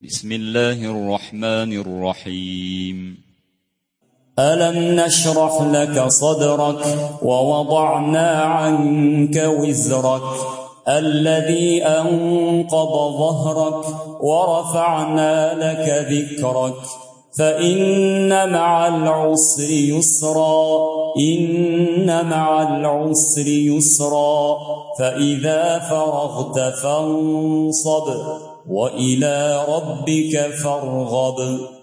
بسم الله الرحمن الرحيم. ألم نشرح لك صدرك ووضعنا عنك وزرك الذي أنقض ظهرك ورفعنا لك ذكرك فإن مع العسر يسرا إن مع العسر يسرا فإذا فرغت فانصب وإلى ربك فارغب.